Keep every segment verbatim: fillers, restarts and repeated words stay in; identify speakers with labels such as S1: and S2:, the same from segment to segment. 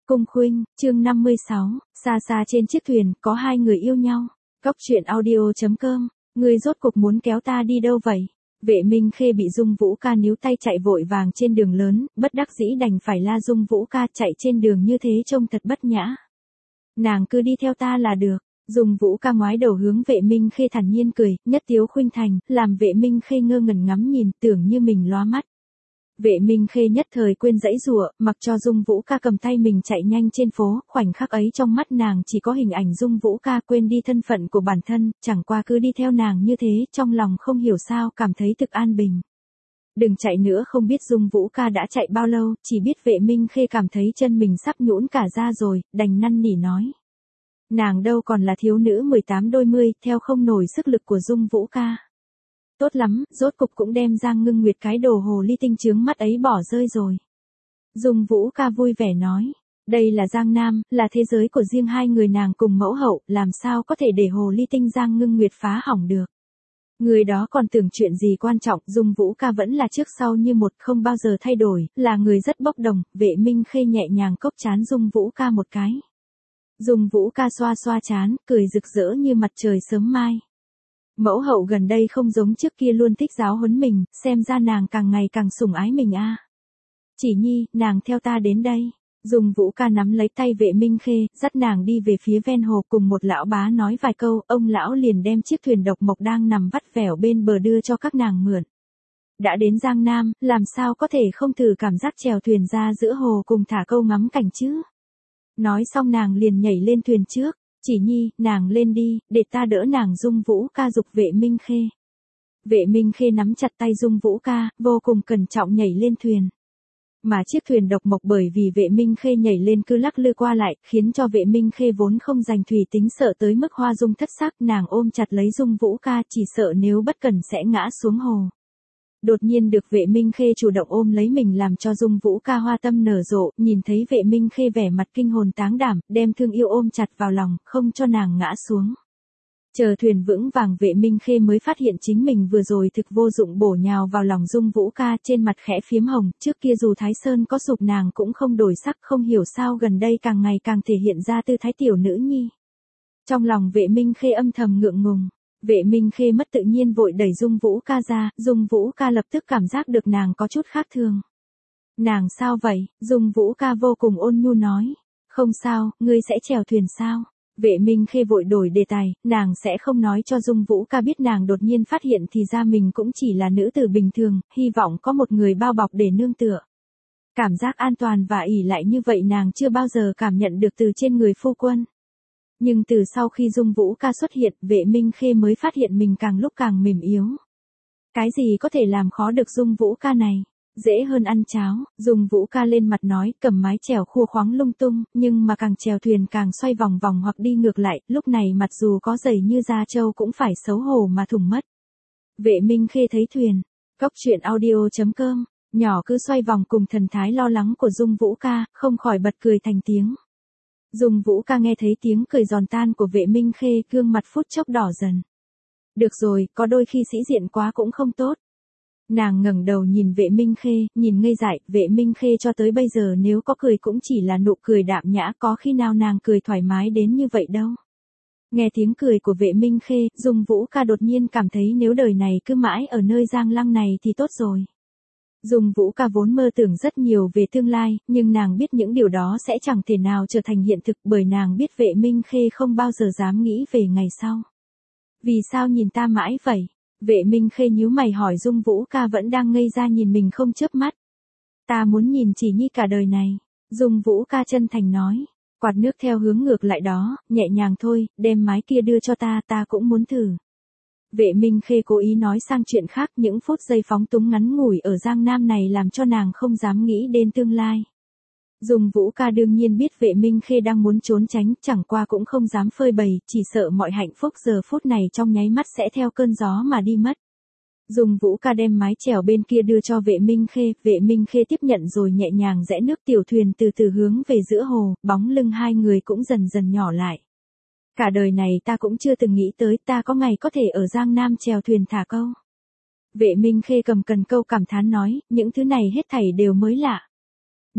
S1: Cung Khuynh, chương năm mươi sáu, xa xa trên chiếc thuyền, có hai người yêu nhau. Góc truyện audio chấm com, người rốt cuộc muốn kéo ta đi đâu vậy? Vệ Minh Khê bị Dung Vũ Ca níu tay chạy vội vàng trên đường lớn, bất đắc dĩ đành phải la Dung Vũ Ca chạy trên đường như thế trông thật bất nhã. Nàng cứ đi theo ta là được. Dung Vũ Ca ngoái đầu hướng Vệ Minh Khê thản nhiên cười, nhất tiếu khuynh thành, làm Vệ Minh Khê ngơ ngẩn ngắm nhìn, tưởng như mình lóa mắt. Vệ Minh Khê nhất thời quên dãy rủa, mặc cho Dung Vũ Ca cầm tay mình chạy nhanh trên phố, khoảnh khắc ấy trong mắt nàng chỉ có hình ảnh Dung Vũ Ca, quên đi thân phận của bản thân, chẳng qua cứ đi theo nàng như thế, trong lòng không hiểu sao cảm thấy thực an bình. Đừng chạy nữa, không biết Dung Vũ Ca đã chạy bao lâu, chỉ biết Vệ Minh Khê cảm thấy chân mình sắp nhũn cả ra rồi, đành năn nỉ nói. Nàng đâu còn là thiếu nữ mười tám đôi mươi, theo không nổi sức lực của Dung Vũ Ca. Tốt lắm, rốt cục cũng đem Giang Ngưng Nguyệt cái đồ hồ ly tinh chướng mắt ấy bỏ rơi rồi. Dung Vũ Ca vui vẻ nói, đây là Giang Nam, là thế giới của riêng hai người nàng cùng mẫu hậu, làm sao có thể để hồ ly tinh Giang Ngưng Nguyệt phá hỏng được. Người đó còn tưởng chuyện gì quan trọng, Dung Vũ Ca vẫn là trước sau như một, không bao giờ thay đổi, là người rất bốc đồng. Vệ Minh Khê nhẹ nhàng cốc trán Dung Vũ Ca một cái. Dung Vũ Ca xoa xoa trán, cười rực rỡ như mặt trời sớm mai. Mẫu hậu gần đây không giống trước kia luôn thích giáo huấn mình, xem ra nàng càng ngày càng sủng ái mình a. À. Chỉ nhi, nàng theo ta đến đây. Dung Vũ Ca nắm lấy tay Vệ Minh Khê, dắt nàng đi về phía ven hồ, cùng một lão bá nói vài câu, ông lão liền đem chiếc thuyền độc mộc đang nằm vắt vẻo bên bờ đưa cho các nàng mượn. Đã đến Giang Nam, làm sao có thể không thử cảm giác chèo thuyền ra giữa hồ cùng thả câu ngắm cảnh chứ. Nói xong nàng liền nhảy lên thuyền trước. Chỉ nhi, nàng lên đi, để ta đỡ nàng. Dung Vũ Ca giục Vệ Minh Khê. Vệ Minh Khê nắm chặt tay Dung Vũ Ca, vô cùng cẩn trọng nhảy lên thuyền. Mà chiếc thuyền độc mộc bởi vì Vệ Minh Khê nhảy lên cứ lắc lư qua lại, khiến cho Vệ Minh Khê vốn không dành thủy tính sợ tới mức hoa dung thất sắc, nàng ôm chặt lấy Dung Vũ Ca, chỉ sợ nếu bất cẩn sẽ ngã xuống hồ. Đột nhiên được Vệ Minh Khê chủ động ôm lấy mình làm cho Dung Vũ Ca hoa tâm nở rộ, nhìn thấy Vệ Minh Khê vẻ mặt kinh hồn táng đảm, đem thương yêu ôm chặt vào lòng, không cho nàng ngã xuống. Chờ thuyền vững vàng, Vệ Minh Khê mới phát hiện chính mình vừa rồi thực vô dụng, bổ nhào vào lòng Dung Vũ Ca, trên mặt khẽ phiếm hồng, trước kia dù Thái Sơn có sụp nàng cũng không đổi sắc, không hiểu sao gần đây càng ngày càng thể hiện ra tư thái tiểu nữ nhi. Trong lòng Vệ Minh Khê âm thầm ngượng ngùng. Vệ Minh Khê mất tự nhiên vội đẩy Dung Vũ Ca ra, Dung Vũ Ca lập tức cảm giác được nàng có chút khác thường. Nàng sao vậy? Dung Vũ Ca vô cùng ôn nhu nói. Không sao, ngươi sẽ chèo thuyền sao? Vệ Minh Khê vội đổi đề tài, nàng sẽ không nói cho Dung Vũ Ca biết nàng đột nhiên phát hiện thì ra mình cũng chỉ là nữ tử bình thường, hy vọng có một người bao bọc để nương tựa. Cảm giác an toàn và ỷ lại như vậy nàng chưa bao giờ cảm nhận được từ trên người phu quân. Nhưng từ sau khi Dung Vũ Ca xuất hiện, Vệ Minh Khê mới phát hiện mình càng lúc càng mềm yếu. Cái gì có thể làm khó được Dung Vũ Ca này? Dễ hơn ăn cháo. Dung Vũ Ca lên mặt nói, cầm mái chèo khua khoáng lung tung, nhưng mà càng chèo thuyền càng xoay vòng vòng hoặc đi ngược lại, lúc này mặt dù có dày như da trâu cũng phải xấu hổ mà thủng mất. Vệ Minh Khê thấy thuyền. Góc truyện audio chấm com, nhỏ cứ xoay vòng cùng thần thái lo lắng của Dung Vũ Ca, không khỏi bật cười thành tiếng. Dung Vũ Ca nghe thấy tiếng cười giòn tan của Vệ Minh Khê, gương mặt phút chốc đỏ dần. Được rồi, có đôi khi sĩ diện quá cũng không tốt. Nàng ngẩng đầu nhìn Vệ Minh Khê, nhìn ngây dại, Vệ Minh Khê cho tới bây giờ nếu có cười cũng chỉ là nụ cười đạm nhã, có khi nào nàng cười thoải mái đến như vậy đâu. Nghe tiếng cười của Vệ Minh Khê, Dung Vũ Ca đột nhiên cảm thấy nếu đời này cứ mãi ở nơi Giang Lăng này thì tốt rồi. Dung Vũ Ca vốn mơ tưởng rất nhiều về tương lai, nhưng nàng biết những điều đó sẽ chẳng thể nào trở thành hiện thực, bởi nàng biết Vệ Minh Khê không bao giờ dám nghĩ về ngày sau. Vì sao nhìn ta mãi vậy? Vệ Minh Khê nhíu mày hỏi. Dung Vũ Ca vẫn đang ngây ra nhìn mình không chớp mắt. Ta muốn nhìn Chỉ Nhi cả đời này. Dung Vũ Ca chân thành nói. Quạt nước theo hướng ngược lại đó, nhẹ nhàng thôi, đem mái kia đưa cho ta, ta cũng muốn thử. Vệ Minh Khê cố ý nói sang chuyện khác, những phút giây phóng túng ngắn ngủi ở Giang Nam này làm cho nàng không dám nghĩ đến tương lai. Dung Vũ Ca đương nhiên biết Vệ Minh Khê đang muốn trốn tránh, chẳng qua cũng không dám phơi bày, chỉ sợ mọi hạnh phúc giờ phút này trong nháy mắt sẽ theo cơn gió mà đi mất. Dung Vũ Ca đem mái chèo bên kia đưa cho Vệ Minh Khê, Vệ Minh Khê tiếp nhận rồi nhẹ nhàng rẽ nước, tiểu thuyền từ từ hướng về giữa hồ, bóng lưng hai người cũng dần dần nhỏ lại. Cả đời này ta cũng chưa từng nghĩ tới ta có ngày có thể ở Giang Nam chèo thuyền thả câu. Vệ Minh Khê cầm cần câu cảm thán nói, những thứ này hết thảy đều mới lạ.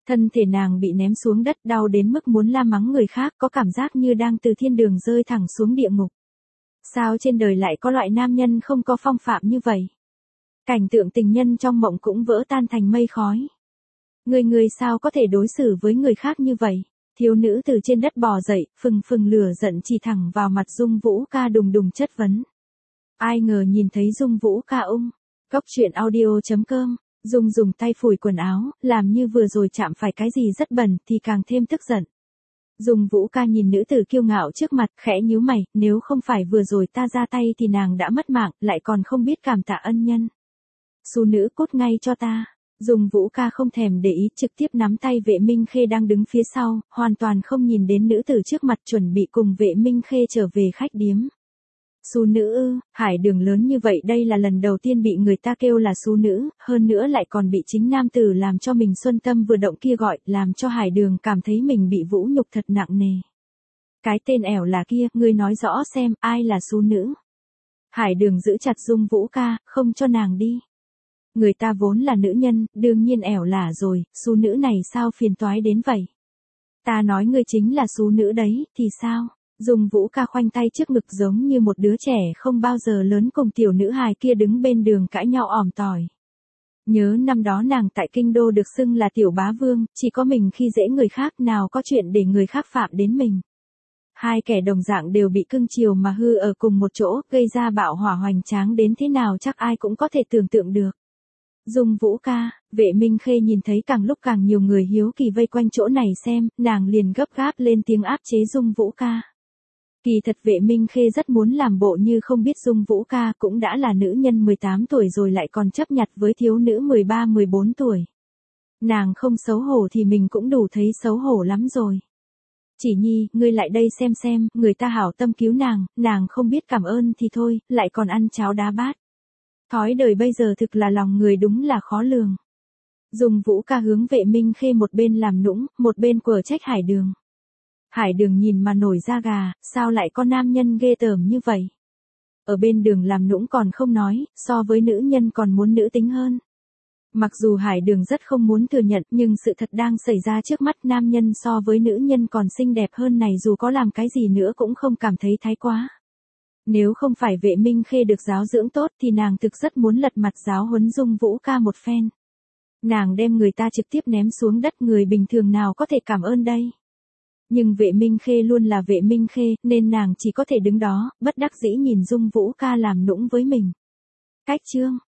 S1: Thân thể nàng bị ném xuống đất đau đến mức muốn la mắng người khác, có cảm giác như đang từ thiên đường rơi thẳng xuống địa ngục. Sao trên đời lại có loại nam nhân không có phong phạm như vậy? Cảnh tượng tình nhân trong mộng cũng vỡ tan thành mây khói. Người người sao có thể đối xử với người khác như vậy? Thiếu nữ từ trên đất bò dậy, phừng phừng lửa giận chỉ thẳng vào mặt Dung Vũ Ca đùng đùng chất vấn. Ai ngờ nhìn thấy Dung Vũ Ca ung. Góc truyện audio chấm com, Dung dùng tay phủi quần áo, làm như vừa rồi chạm phải cái gì rất bẩn thì càng thêm tức giận. Dung Vũ Ca nhìn nữ tử kiêu ngạo trước mặt, khẽ nhíu mày, nếu không phải vừa rồi ta ra tay thì nàng đã mất mạng, lại còn không biết cảm tạ ân nhân. Xú nữ cút ngay cho ta. Dung Vũ Ca không thèm để ý, trực tiếp nắm tay Vệ Minh Khê đang đứng phía sau, hoàn toàn không nhìn đến nữ tử trước mặt, chuẩn bị cùng Vệ Minh Khê trở về khách điếm. Xú nữ ư? Hải Đường lớn như vậy đây là lần đầu tiên bị người ta kêu là xú nữ, hơn nữa lại còn bị chính nam tử làm cho mình xuân tâm vừa động kia gọi, làm cho Hải Đường cảm thấy mình bị vũ nhục thật nặng nề. Cái tên ẻo là kia, ngươi nói rõ xem, ai là xú nữ? Hải Đường giữ chặt Dung Vũ Ca, không cho nàng đi. Người ta vốn là nữ nhân, đương nhiên ẻo lả rồi, xú nữ này sao phiền toái đến vậy? Ta nói ngươi chính là xú nữ đấy, thì sao? Dung Vũ Ca khoanh tay trước ngực giống như một đứa trẻ không bao giờ lớn cùng tiểu nữ hài kia đứng bên đường cãi nhau ỏm tỏi. Nhớ năm đó nàng tại kinh đô được xưng là tiểu bá vương, chỉ có mình khi dễ người khác nào có chuyện để người khác phạm đến mình. Hai kẻ đồng dạng đều bị cưng chiều mà hư ở cùng một chỗ, gây ra bạo hỏa hoành tráng đến thế nào chắc ai cũng có thể tưởng tượng được. Dung Vũ Ca, Vệ Minh Khê nhìn thấy càng lúc càng nhiều người hiếu kỳ vây quanh chỗ này xem, nàng liền gấp gáp lên tiếng áp chế Dung Vũ Ca. Kỳ thật Vệ Minh Khê rất muốn làm bộ như không biết Dung Vũ Ca cũng đã là nữ nhân mười tám tuổi rồi lại còn chấp nhặt với thiếu nữ mười ba mười bốn tuổi. Nàng không xấu hổ thì mình cũng đủ thấy xấu hổ lắm rồi. Chỉ Nhi, ngươi lại đây xem xem, người ta hảo tâm cứu nàng, nàng không biết cảm ơn thì thôi, lại còn ăn cháo đá bát. Thói đời bây giờ thực là lòng người đúng là khó lường. Dung Vũ Ca hướng Vệ Minh Khê một bên làm nũng, một bên quở trách Hải Đường. Hải Đường nhìn mà nổi da gà, sao lại có nam nhân ghê tởm như vậy? Ở bên đường làm nũng còn không nói, so với nữ nhân còn muốn nữ tính hơn. Mặc dù Hải Đường rất không muốn thừa nhận nhưng sự thật đang xảy ra trước mắt, nam nhân so với nữ nhân còn xinh đẹp hơn này dù có làm cái gì nữa cũng không cảm thấy thái quá. Nếu không phải Vệ Minh Khê được giáo dưỡng tốt thì nàng thực rất muốn lật mặt giáo huấn Dung Vũ Ca một phen. Nàng đem người ta trực tiếp ném xuống đất, người bình thường nào có thể cảm ơn đây. Nhưng Vệ Minh Khê luôn là Vệ Minh Khê nên nàng chỉ có thể đứng đó, bất đắc dĩ nhìn Dung Vũ Ca làm nũng với mình. Cách chương